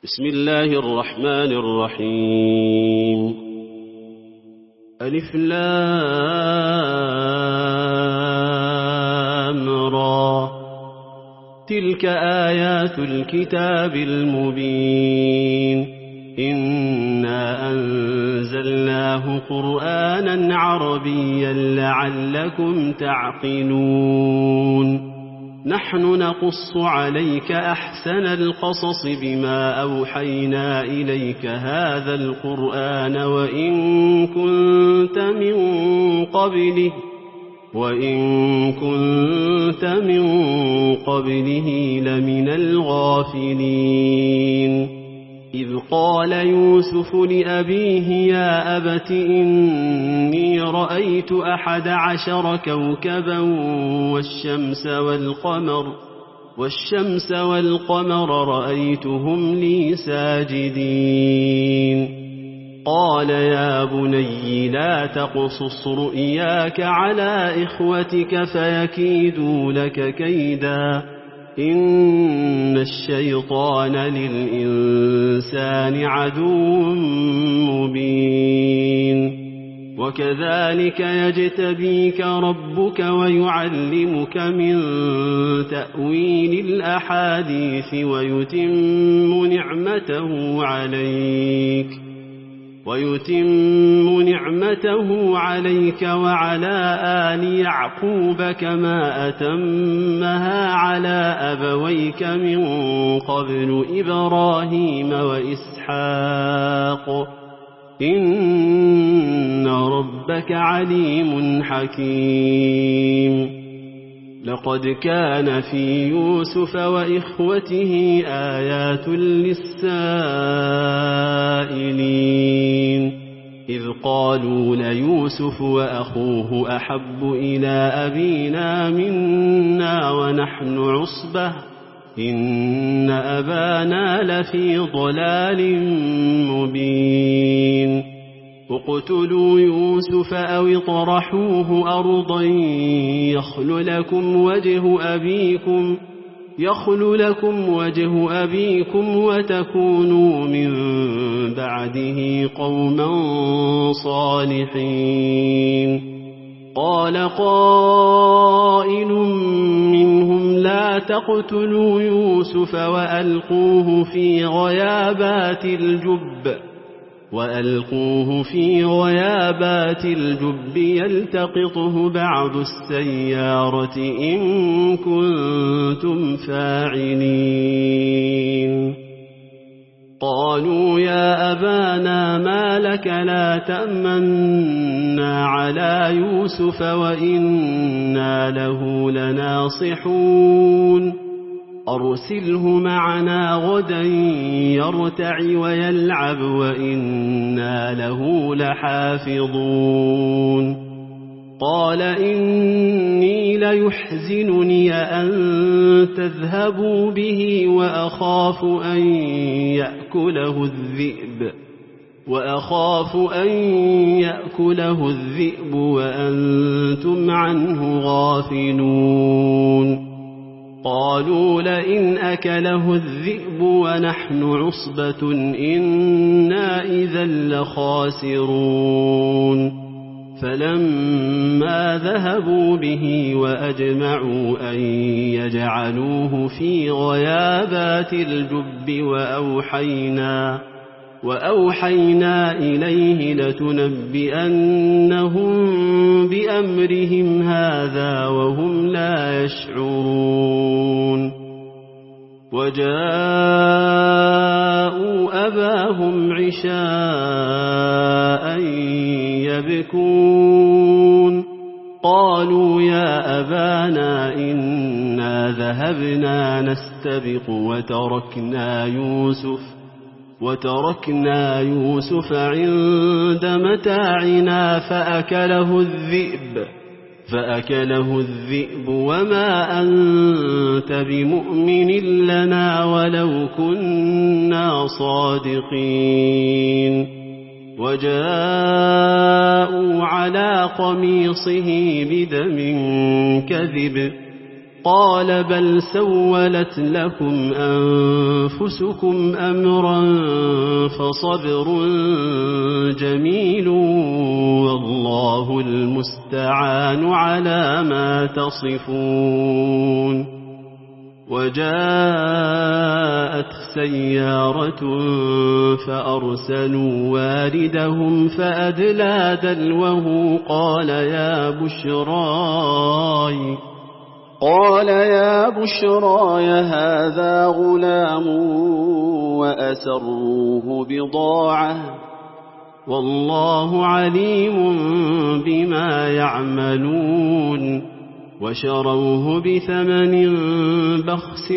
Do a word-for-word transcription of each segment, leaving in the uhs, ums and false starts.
بسم الله الرحمن الرحيم. ألف لام را تلك آيات الكتاب المبين إنا أنزلناه قرآنا عربيا لعلكم تعقلون نحن نقص عليك أحسن القصص بما أوحينا إليك هذا القرآن وإن كنت من قبله وإن كنت من قبله لمن الغافلين إذ قال يوسف لأبيه يا أبت إني رأيت أحد عشر كوكبا والشمس والقمر والشمس والقمر رأيتهم لي ساجدين قال يا بني لا تقصص رؤياك على إخوتك فيكيدوا لك كيدا إن الشيطان للإنسان عدو مبين وكذلك يجتبيك ربك ويعلمك من تأويل الأحاديث ويتم نعمته عليك ويتم نعمته عليك وعلى آل يعقوب كما أتمها على أبويك من قبل إبراهيم وإسحاق إن ربك عليم حكيم لقد كان في يوسف وإخوته آيات للسائلين إذ قالوا ليوسف وأخوه أحب إلى أبينا منا ونحن عصبة إن أبانا لفي ضلال مبين اقتلوا يوسف أو اطرحوه أرضا يخل لكم وجه أبيكم يخل لكم وجه أبيكم وتكونوا من بعده قوما صالحين قال قائل منهم لا تقتلوا يوسف وألقوه في غيابات الجب وألقوه في غيابات الجب يلتقطه بعض السيارة إن كنتم فاعلين قالوا يا أبانا ما لك لا تأمنا على يوسف وإنا له لناصحون أرسله معنا غدا يرتع ويلعب وإنا له لحافظون قال إني ليحزنني أن تذهبوا به وأخاف أن يأكله الذئب وأخاف أن يأكله الذئب وأنتم عنه غافلون قالوا لئن أكله الذئب ونحن عصبة إنا إذا لخاسرون فلما ذهبوا به وأجمعوا أن يجعلوه في غيابات الجب وأوحينا وأوحينا إليه لتنبئنهم بأمرهم هذا وهم لا يشعرون وجاءوا أباهم عشاء يبكون قالوا يا أبانا إنا ذهبنا نستبق وتركنا يوسف وتركنا يوسف عند متاعنا فأكله الذئب فأكله الذئب وما أنت بمؤمن لنا ولو كنا صادقين وجاءوا على قميصه بدم كذب قال بل سولت لكم أنفسكم أمرا فصبر جميل والله المستعان على ما تصفون. وجاءت سيارة فأرسلوا واردهم فأدلى دلوه قال يا بشراي قال يا بشراي هذا غلام وأسروه بضاعة والله عليم بما يعملون. وشروه بثمن بخس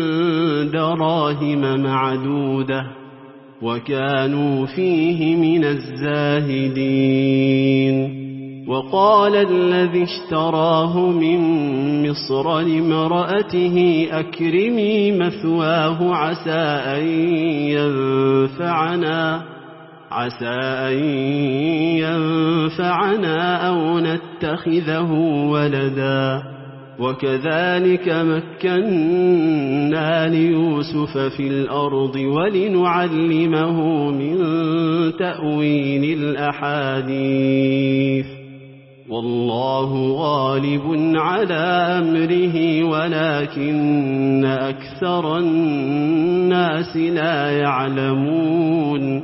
دراهم معدودة وكانوا فيه من الزاهدين. وقال الذي اشتراه من مصر لامرأته أكرمي مثواه عسى أن ينفعنا عسى أن ينفعنا أو نتخذه ولدا وكذلك مكنا ليوسف في الأرض ولنعلمه من تأويل الأحاديث والله غالب على أمره ولكن أكثر الناس لا يعلمون.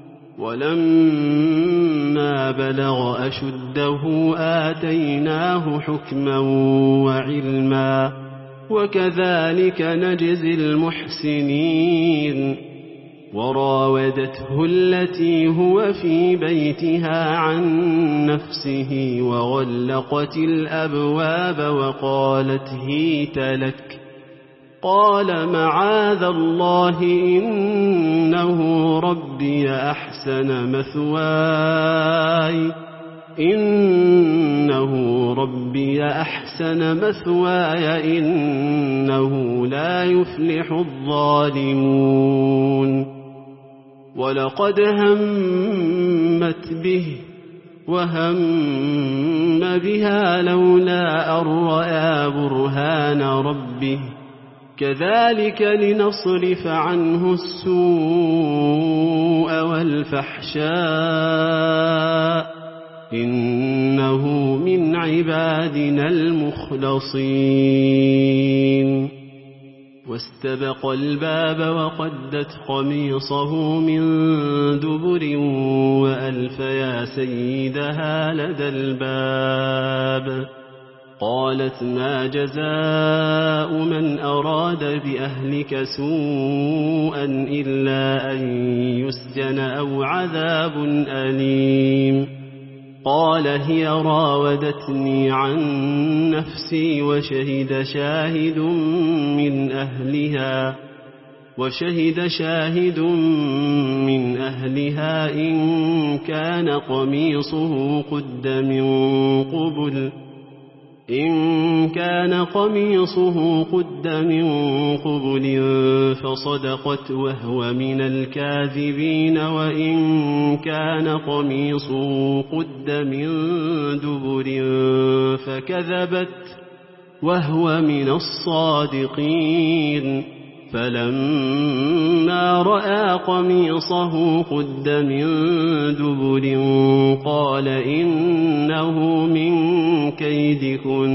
ولما بلغ أشده آتيناه حكما وعلما وكذلك نجزي المحسنين. وراودته التي هو في بيتها عن نفسه وغلقت الأبواب وقالت هيت لك قال معاذ الله إنه ربي أحسن مثواي إنه ربي أحسن مثواي إنه لا يفلح الظالمون. ولقد همت به وهم بها لولا أن رأى برهان ربه كذلك لنصرف عنه السوء والفحشاء إنه من عبادنا المخلصين. واستبق الباب وقدت قميصه من دبر وألف يا سيدها لدى الباب قالت ما جزاء من أراد بأهلك سوءا إلا أن يسجن أو عذاب أليم. قال هي راودتني عن نفسي وشهد شاهد من أهلها وشهد شاهد من أهلها إن كان قميصه قد من قبل إن كان قميصه قد من قبل فصدقت وهو من الكاذبين وإن كان قميصه قد من دبر فكذبت وهو من الصادقين. فلما رأى قميصه قد من دبر قال إنه من كيدكن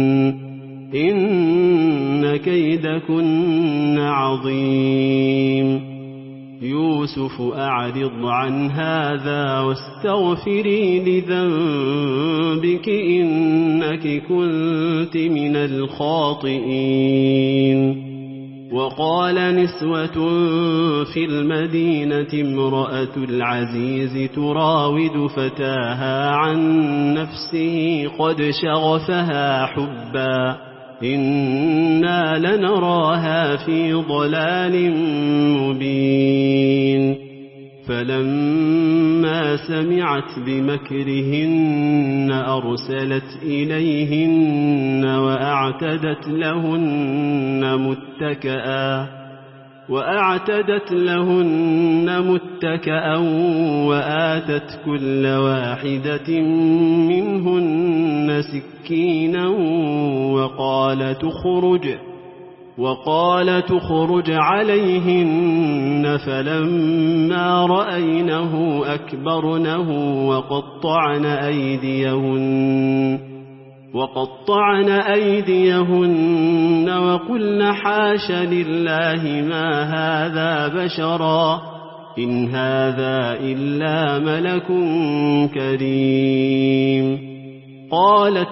إن كيدكن عظيم. يوسف أعرض عن هذا واستغفري لذنبك إنك كنت من الخاطئين. وقال نسوة في المدينة امرأة العزيز تراود فتاها عن نفسه قد شغفها حبا إنا لنراها في ضلال مبين. فلما سمعت بمكرهن أرسلت إليهن وأعتدت لهن متكئا وأعتدت لهن متكأ وآتت كل واحدة منهن سكينا وقال تخرج وقال تخرج عليهن فلما رأينه أكبرنه وقطعن أيديهن وقطعن أيديهن وقلن حاش لله ما هذا بشرا إن هذا إلا ملك كريم. قالت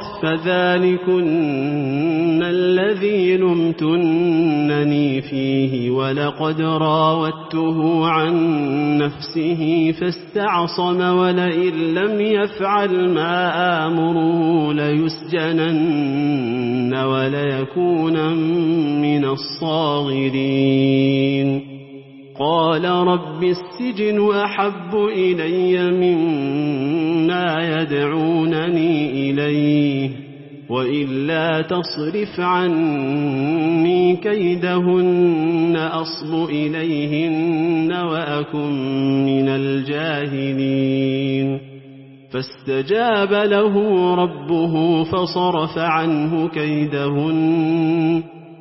فذلكن الذي لمتنني فيه ولقد راودته عن نفسه فاستعصم ولئن لم يفعل ما آمره ليسجنن وليكون من الصاغرين. قال رب السجن أحب إلي مما يدعونني إليه وإلا تصرف عني كيدهن أصب إليهن وأكن من الجاهلين. فاستجاب له ربه فصرف عنه كيدهن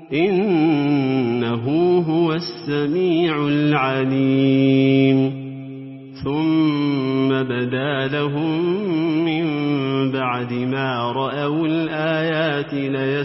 إنه هو السميع العليم. ثم بدا لهم من بعد ما رأوا الآيات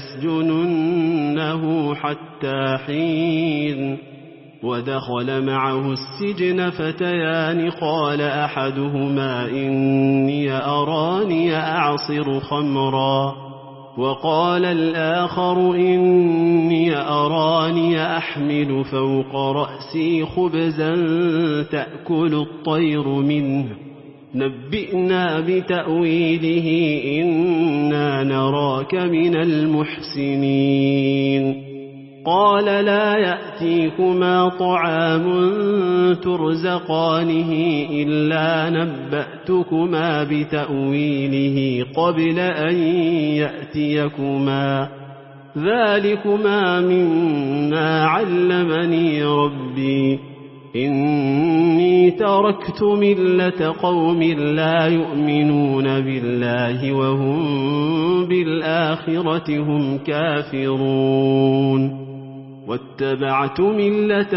ليسجننه حتى حين. ودخل معه السجن فتيان قال أحدهما إني أراني أعصر خمرا وقال الآخر إني أراني أحمل فوق رأسي خبزا تأكل الطير منه نبئنا بتأويله إنا نراك من المحسنين. قال لا يأتيكما طعام ترزقانه إلا نبأتكما بتأويله قبل أن يأتيكما ذلكما مما علمني ربي إني تركت ملة قوم لا يؤمنون بالله وهم بالآخرة هم كافرون. واتبعت ملة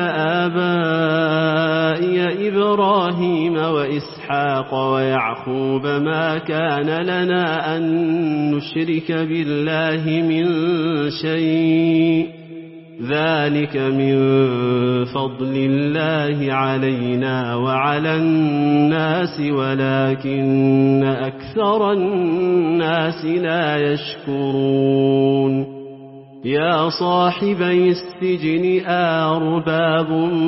آبائي إبراهيم وإسحاق ويعقوب ما كان لنا أن نشرك بالله من شيء ذلك من فضل الله علينا وعلى الناس ولكن أكثر الناس لا يشكرون. يا صاحبي السجن أأرباب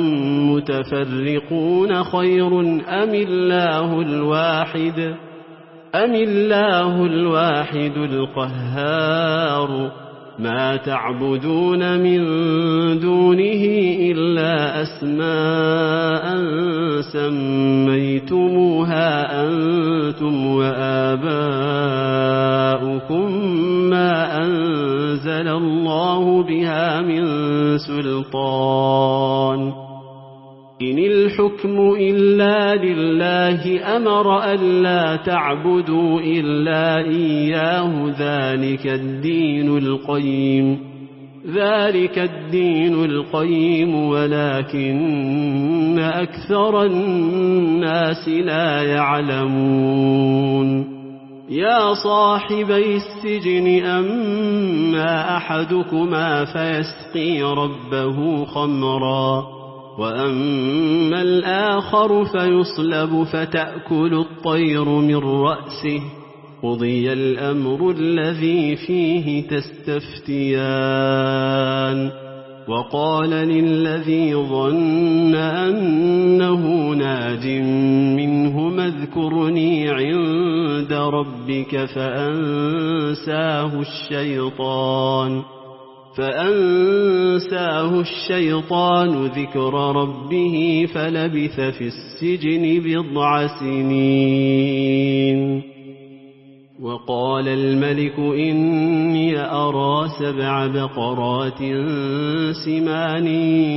متفرقون خير أم الله الواحد أم الله الواحد القهار ما تعبدون من دونه إلا أسماء سميتموها أنتم وآباؤكم ما أنزل الله بها من سلطان إن الحكم إلا لله أمر ألا تعبدوا إلا إياه ذلك الدين القيم ذلك الدين القيم ولكن أكثر الناس لا يعلمون. يا صاحبي السجن أما أحدكما فيسقي ربه خمرا وأما الآخر فيصلب فتأكل الطير من رأسه قضي الأمر الذي فيه تستفتيان. وقال للذي ظن أنه ناج منهما اذكرني عند ربك فأنساه الشيطان فأنساه الشيطان ذكر ربه فلبث في السجن بضع سنين. وقال الملك إني أرى سبع بقرات سمان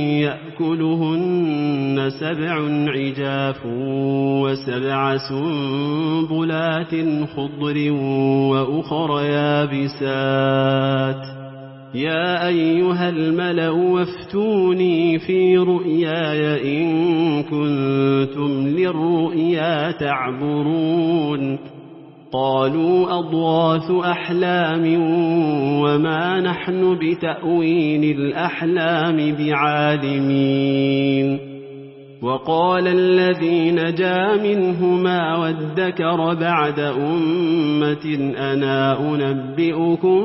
يأكلهن سبع عجاف وسبع سنبلات خضر وأخر يابسات يا أيها الملأ وافتوني في رؤياي إن كنتم للرؤيا تعبرون قالوا أضغاث أحلام وما نحن بتأويل الأحلام بعالمين وقال الذي نجا منهما وادكر بعد أمة أنا أنبئكم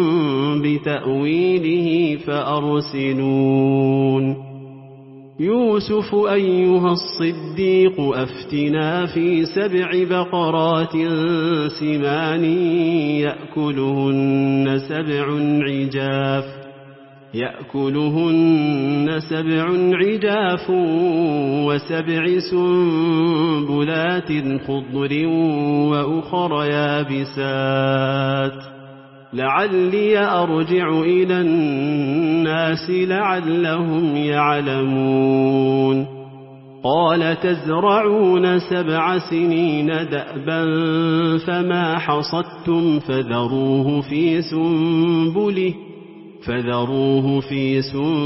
بتأويله فأرسلون يوسف أيها الصديق أفتنا في سبع بقرات سمان يأكلهن سبع عجاف يأكلهن سبع عجاف وسبع سنبلات خضر وأخر يابسات لعلي أرجع إلى الناس لعلهم يعلمون قال تزرعون سبع سنين دأبا فما حصدتم فذروه في سنبله فذروه في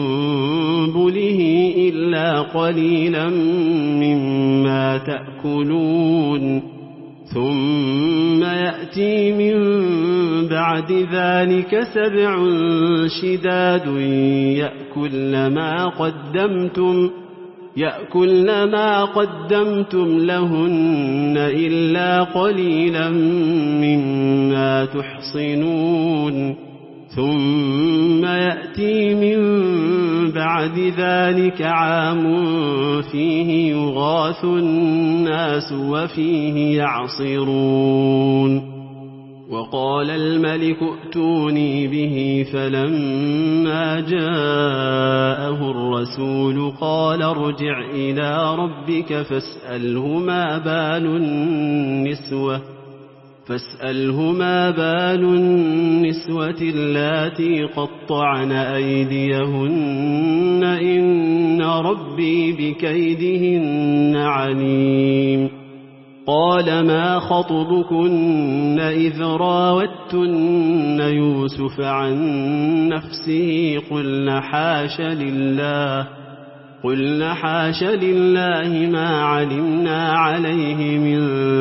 سنبله إلا قليلا مما تأكلون ثم يأتي من بعد ذلك سبع شداد يأكلن ما قدمتم يأكلن ما قدمتم لهن إلا قليلا مما تحصنون ثم يأتي من بعد ذلك عام فيه يغاث الناس وفيه يعصرون وقال الملك ائتوني به فلما جاءه الرسول قال ارجع إلى ربك فاسأله ما بال النسوة فاسأله ما بال النسوة اللاتي قطعن أيديهن إن ربي بكيدهن عليم قال ما خطبكن إذ راوتن يوسف عن نفسه قلن حاش لله قلن حاش لله ما علمنا عليه من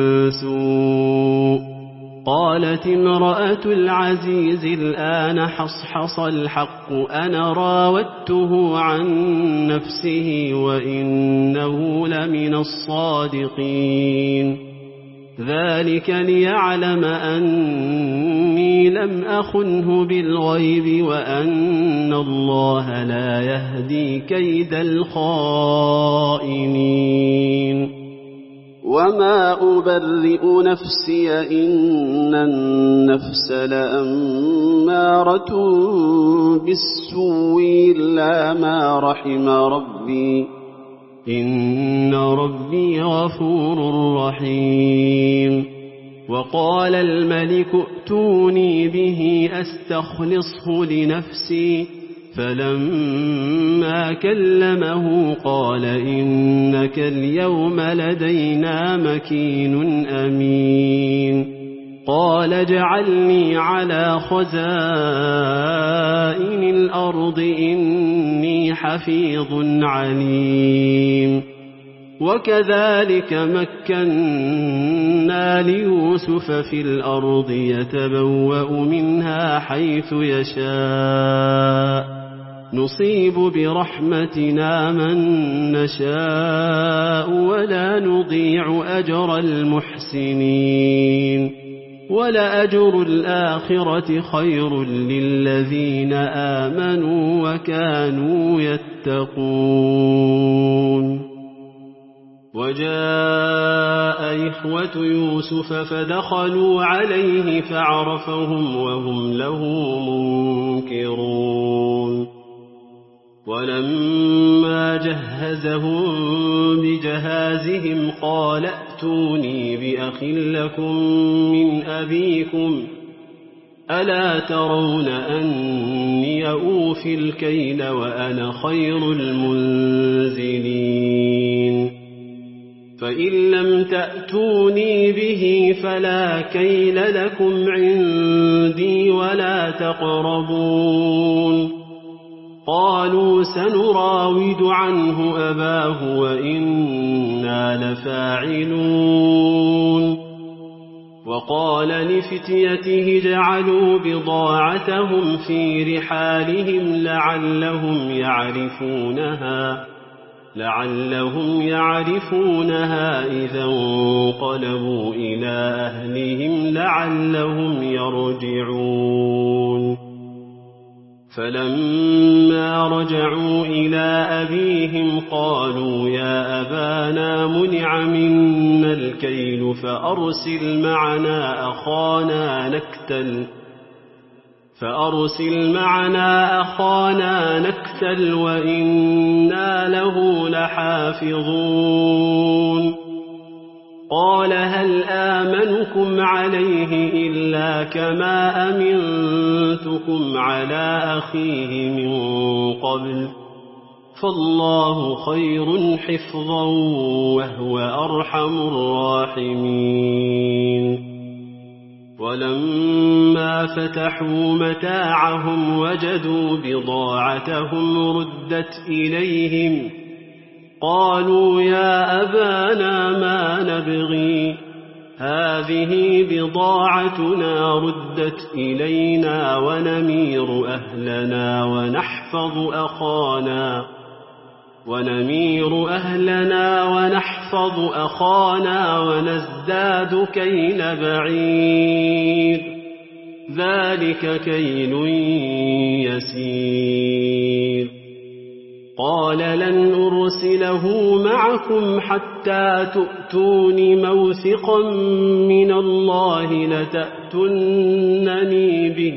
سوء قالت امرأة العزيز الآن حصحص الحق أنا راودته عن نفسه وإنه لمن الصادقين ذلك ليعلم أني لم أخنه بالغيب وأن الله لا يهدي كيد الخائنين وما أبرئ نفسي إن النفس لأمارة بالسوء إلا ما رحم ربي إن ربي غفور رحيم وقال الملك ائتوني به أستخلصه لنفسي فلما كلمه قال إنك اليوم لدينا مكين أمين قال اجعلني على خزائن الأرض إني حفيظ عليم وكذلك مكنا ليوسف في الأرض يتبوأ منها حيث يشاء نصيب برحمتنا من نشاء ولا نضيع أجر المحسنين ولأجر الآخرة خير للذين آمنوا وكانوا يتقون وجاء إخوة يوسف فدخلوا عليه فعرفهم وهم له منكرون ولما جهزهم بجهازهم قال ائتوني بأخ لكم من أبيكم ألا ترون أني أوفي الكيل وأنا خير المنزلين فإن لم تأتوني به فلا كيل لكم عندي ولا تقربون قالوا سنراود عنه أباه وإنا لفاعلون وقال لفتيته اجعلوا بضاعتهم في رحالهم لعلهم يعرفونها لعلهم يعرفونها إذا انقلبوا إلى أهلهم لعلهم يرجعون فلما رجعوا إلى أبيهم قالوا يا أبانا منع منا الكيل فأرسل معنا أخانا نكتل فأرسل معنا أخانا نكتل وإنا له لحافظون قال هل آمنكم عليه إلا كما أمنتكم على أخيه من قبل فالله خير حفظا وهو أرحم الراحمين ولما فتحوا متاعهم وجدوا بضاعتهم ردت إليهم قالوا يا أبانا ما نبغي هذه بضاعتنا ردت إلينا ونمير أهلنا ونحفظ أخانا ونمير أهلنا ونحفظ أخانا ونزداد كيل بعير ذلك كيل يسير قال لن أرسله معكم حتى تؤتون موثقا من الله لتأتنني به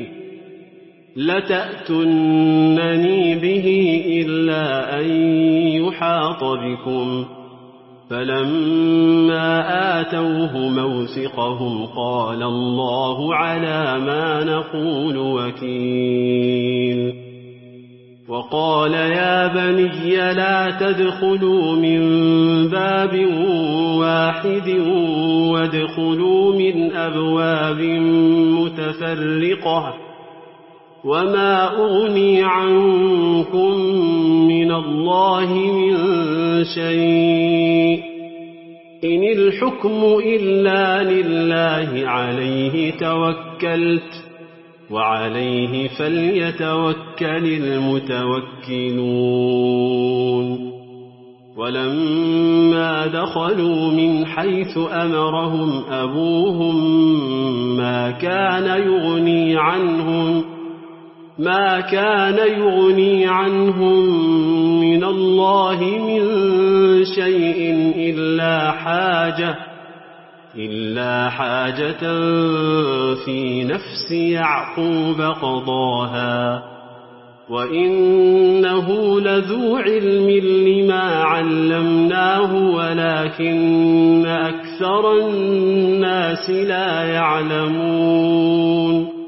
لتأتنني به إلا أن يحاط بكم فلما آتوه موثقهم قال الله على ما نقول وكيل وقال يا بني لا تدخلوا من باب واحد وادخلوا من أبواب متفرقة وما أغني عنكم من الله من شيء إن الحكم إلا لله عليه توكلت وعليه فليتوكل المتوكلون ولما دخلوا من حيث أمرهم أبوهم ما كان يغني عنهم ما كان يغني عنهم من الله من شيء إلا حاجة إلا حاجة في نفس يعقوب قضاها وإنه لذو علم لما علمناه ولكن أكثر الناس لا يعلمون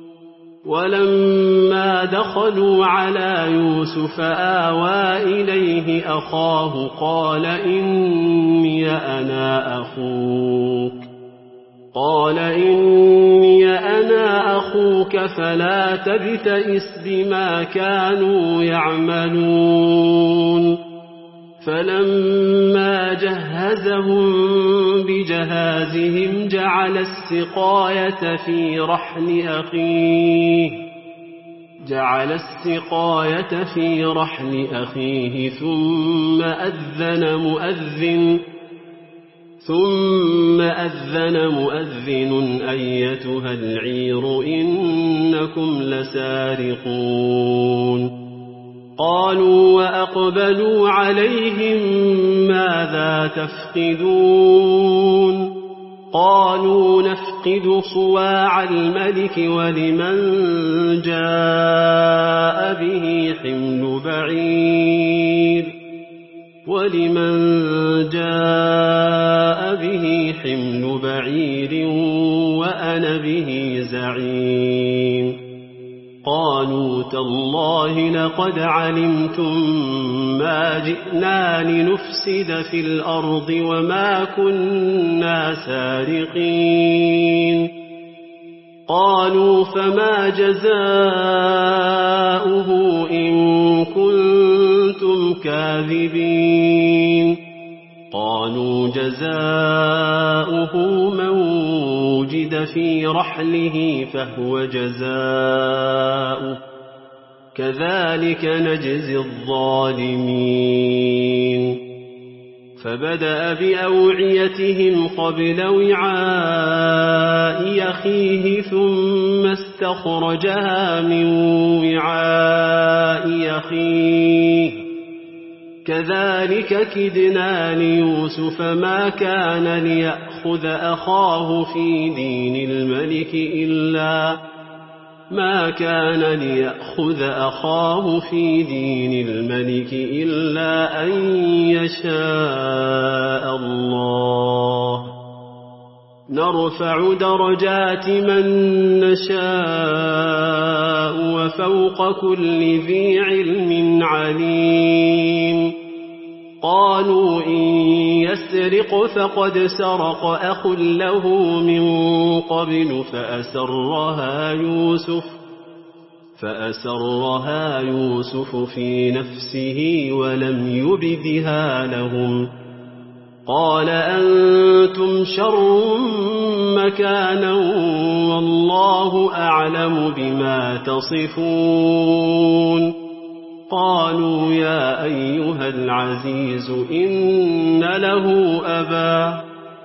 ولما دخلوا على يوسف آوى إليه أخاه قال إني أنا أخوك قال إني أنا أخوك فلا تبتئس بما كانوا يعملون فلما جهزهم بجهازهم جعل السقاية في رحل أخيه جعل السقاية في رحل أخيه ثم أذن مؤذن ثم أذن مؤذن أيتها العير إنكم لسارقون قالوا وأقبلوا عليهم ماذا تفقدون قالوا نفقد صواع الملك ولمن جاء به حمل بعير ولمن جاء به حمل بعير وأنا به زعيم قالوا تالله لقد علمتم ما جئنا لنفسد في الأرض وما كنا سارقين قالوا فما جزاؤه إن كنتم كاذبين قالوا جزاؤه من وجد في رحله فهو جزاؤه كذلك نجزي الظالمين فبدأ بأوعيتهم قبل وعاء أخيه ثم استخرجها من وعاء أخيه كذلك كدنا ليوسف ما كان ليأخذ أخاه في دين الملك إلا ما كان ليأخذ أخاه في دين الملك إلا أن يشاء الله نرفع درجات من نشاء وفوق كل ذي علم عليم قالوا إن يسرق فقد سرق أخ له من قبل فأسرها يوسف فأسرها يوسف في نفسه ولم يبدها لهم قال أنتم شر مكانا والله أعلم بما تصفون قالوا يا أيها العزيز إن له أبا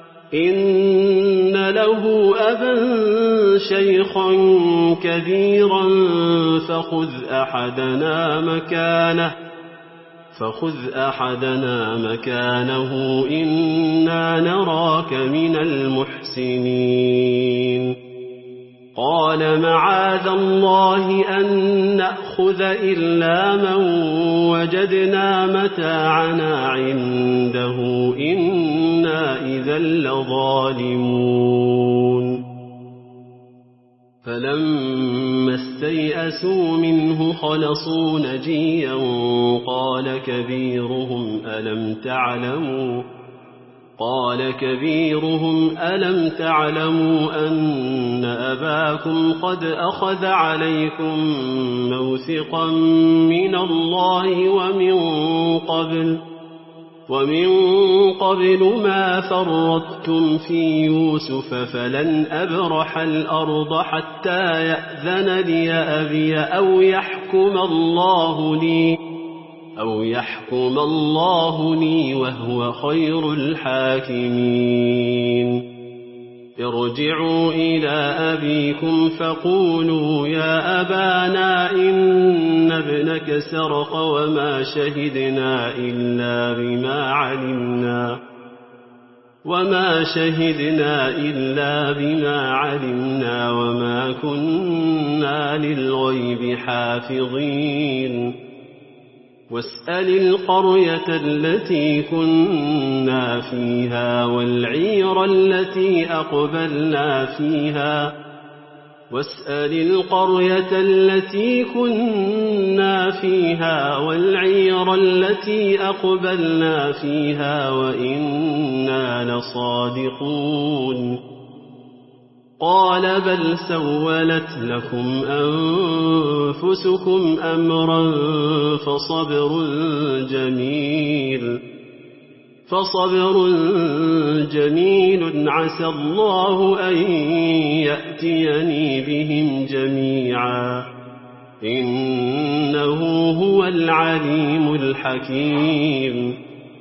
إن له أبا شيخا كبيرا فخذ أحدنا مكانه فخذ أحدنا مكانه إنا نراك من المحسنين قال معاذ الله أن نأخذ إلا من وجدنا متاعنا عنده إنا إذا لظالمون فلما استيئسوا منه خلصوا نجيا قال كبيرهم ألم تعلموا قال كبيرهم ألم تعلموا أن أباكم قد أخذ عليكم موثقا من الله ومن قبل ومن قبل ما فرطتم في يوسف فلن أبرح الأرض حتى يأذن لي أبي أو يحكم الله لي أو يحكم الله لي وهو خير الحاكمين ارجعوا إلى أبيكم فقولوا يا أبانا إن ابنك سرق وما شهدنا إلا بما علمنا وما شهدنا إلا بما علمنا وما كنا للغيب حافظين واسأل القرية التي كنا فيها والعير التي أقبلنا فيها واسأل القرية التي كنا فيها والعير التي أقبلنا فيها وإنا لصادقون قال بل سولت لكم أنفسكم أمرا فصبر جميل فصبر جميل عسى الله أن يأتيني بهم جميعا إنه هو العليم الحكيم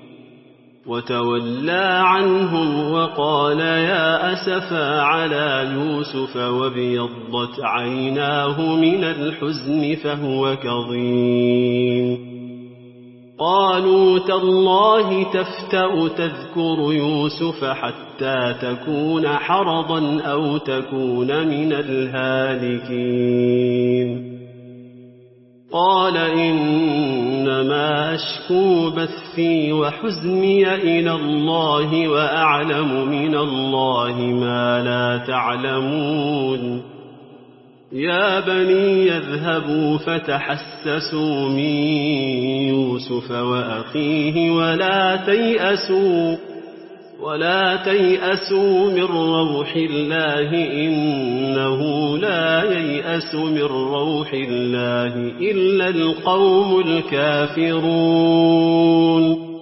وتولى عنهم وقال يا أسفا على يوسف وابيضت عيناه من الحزن فهو كظيم قالوا تالله تفتأ تذكر يوسف حتى تكون حرضا أو تكون من الهالكين قال إنما أشكو بثي وحزني إلى الله وأعلم من الله ما لا تعلمون يا بني يذهبوا فتحسسوا من يوسف وأخيه ولا تيأسوا ولا تيأسوا من روح الله إنه لا ييأس من روح الله إلا القوم الكافرون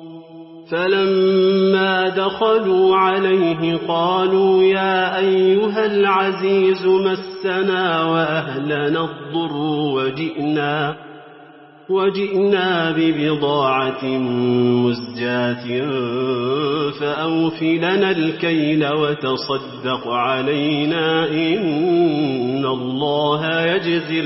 فلما دخلوا عليه قالوا يا أيها العزيز مسنا وأهلنا الضر وجئنا وجئنا ببضاعة مزجاة فأوف لنا الكيل وتصدق علينا إن الله يجزي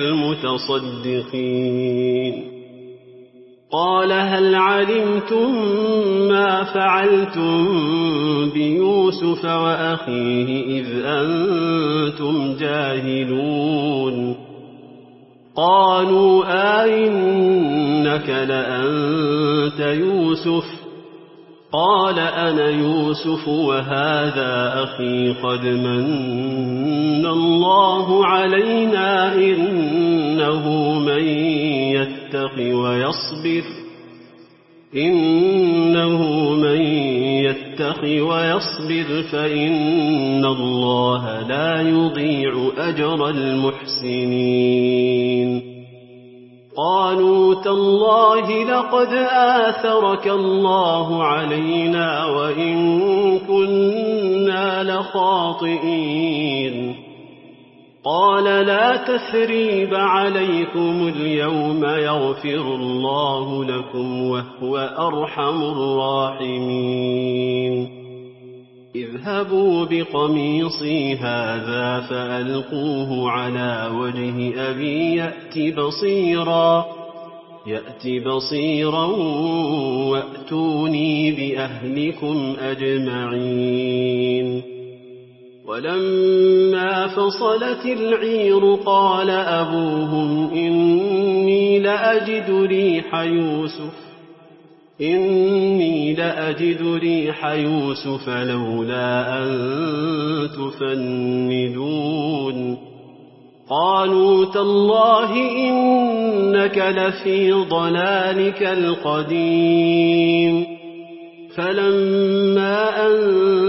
المتصدقين قال هل علمتم ما فعلتم بيوسف وأخيه إذ أنتم جاهلون قالوا آئنك لأنت يوسف قال أنا يوسف وهذا أخي قد من الله علينا إنه من يتق ويصبر إنه من يتق ويصبر فإن الله لا يضيع أجر المحسنين قالوا تالله لقد آثرك الله علينا وإن كنا لخاطئين قال لا تثريب عليكم اليوم يغفر الله لكم وهو أرحم الراحمين اذهبوا بقميصي هذا فألقوه على وجه أبي يأت بصيرا يأت بصيرا وأتوني بأهلكم أجمعين ولما فصلت العير قال أبوهم إني لأجد ريح يوسف إني لأجد ريح يوسف لولا أن تفندون قالوا تالله إنك لفي ضلالك القديم فلما أن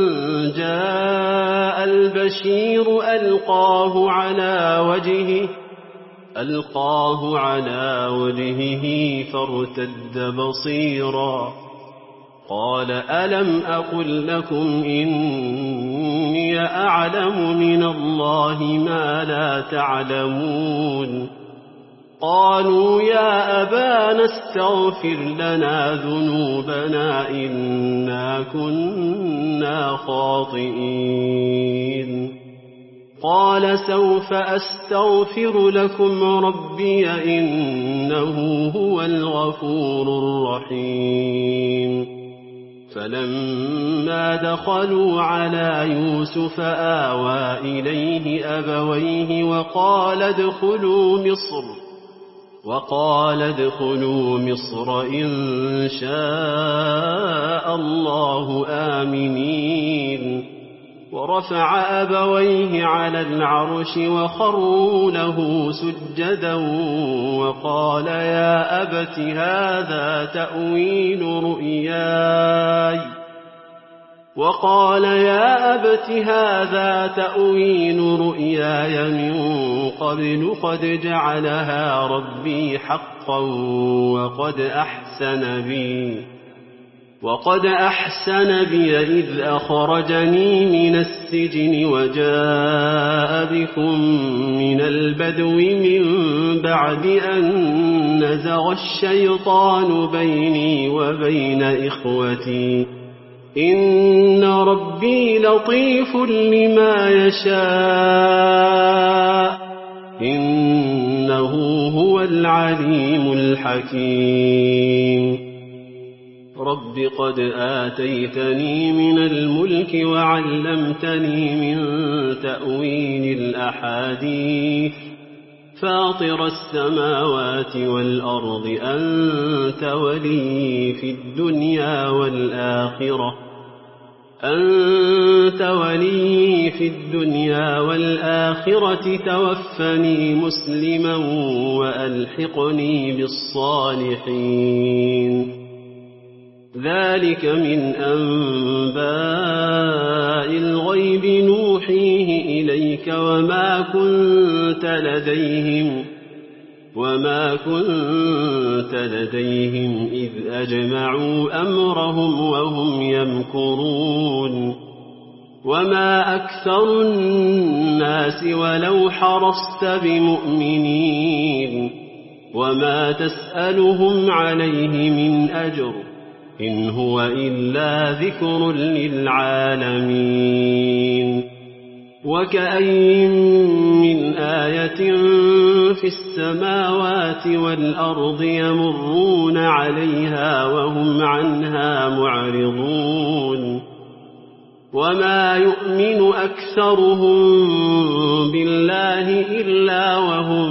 جاء البشير ألقاه على وجهه ألقاه على وجهه فارتد بصيرا قال ألم أقل لكم إني أعلم من الله ما لا تعلمون قالوا يا أبانا استغفر لنا ذنوبنا إنا كنا خاطئين قال سوف أستغفر لكم ربي إنه هو الغفور الرحيم فلما دخلوا على يوسف آوى إليه أبويه وقال ادخلوا مصر وقال ادخلوا مصر إن شاء الله آمنين ورفع أبويه على العرش وخروا له سجدا وقال يا أبت هذا تأويل رؤياي وقال يا أبت هذا تأويل رؤياي من قبل قد جعلها ربي حقا وقد أحسن بي وقد أحسن بي إذ أخرجني من السجن وجاء بكم من البدو من بعد أن نزغ الشيطان بيني وبين إخوتي إن ربي لطيف لما يشاء إنه هو العليم الحكيم رب قد آتيتني من الملك وعلمتني من تأويل الأحاديث فاطر السماوات والأرض أنت ولي في الدنيا والآخرة أنت ولي في الدنيا والآخرة توفني مسلما وألحقني بالصالحين ذلك من أنباء الغيب نوحيه إليك وما كنت لديهم وما كنت لديهم إذ أجمعوا أمرهم وهم يمكرون وما أكثر الناس ولو حرصت بمؤمنين وما تسألهم عليه من أجر إن هو إلا ذكر للعالمين وكأين من آية في السماوات والأرض يمرون عليها وهم عنها معرضون وما يؤمن أكثرهم بالله إلا وهم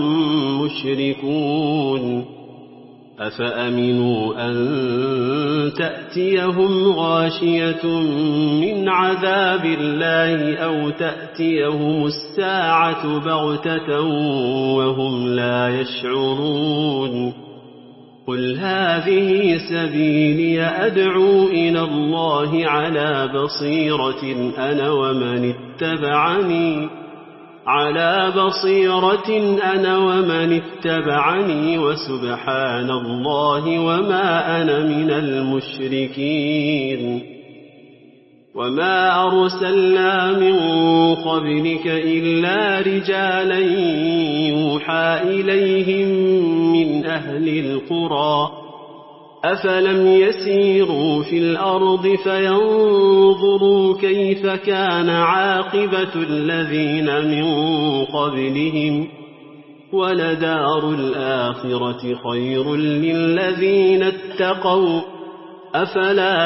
مشركون أفأمنوا أن تأتيهم غاشية من عذاب الله أو تأتيهم الساعة بغتة وهم لا يشعرون قل هذه سبيلي أدعو إلى الله على بصيرة أنا ومن اتبعني على بصيرة أنا ومن اتبعني وسبحان الله وما أنا من المشركين وما أرسلنا من قبلك إلا رجالا يوحى إليهم من أهل القرى أفلم يسيروا في الأرض فينظروا كيف كان عاقبة الذين من قبلهم ولدار الآخرة خير للذين اتقوا أفلا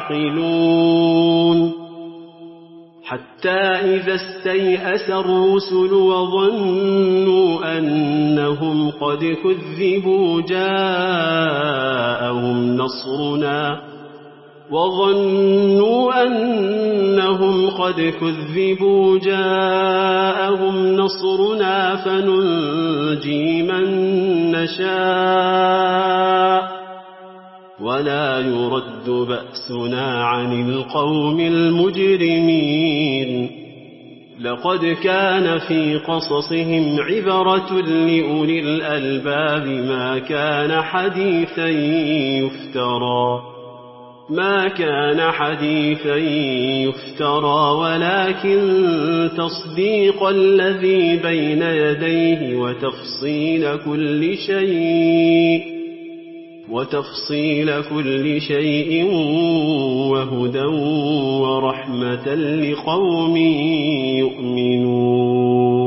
تعقلون حتى إذا استيأس الرسل وظنوا أنهم قد كذبوا جاءهم نصرنا وظنوا أنهم قد كذبوا جاءهم نصرنا فننجي من نشاء ولا يرد بأسنا عن القوم المجرمين لقد كان في قصصهم عبرة لأولي الألباب ما كان حديثا يفترى ما كان حديثا يفترى ولكن تصديق الذي بين يديه وتفصيل كل شيء وتفصيل كل شيء وهدى ورحمة لقوم يؤمنون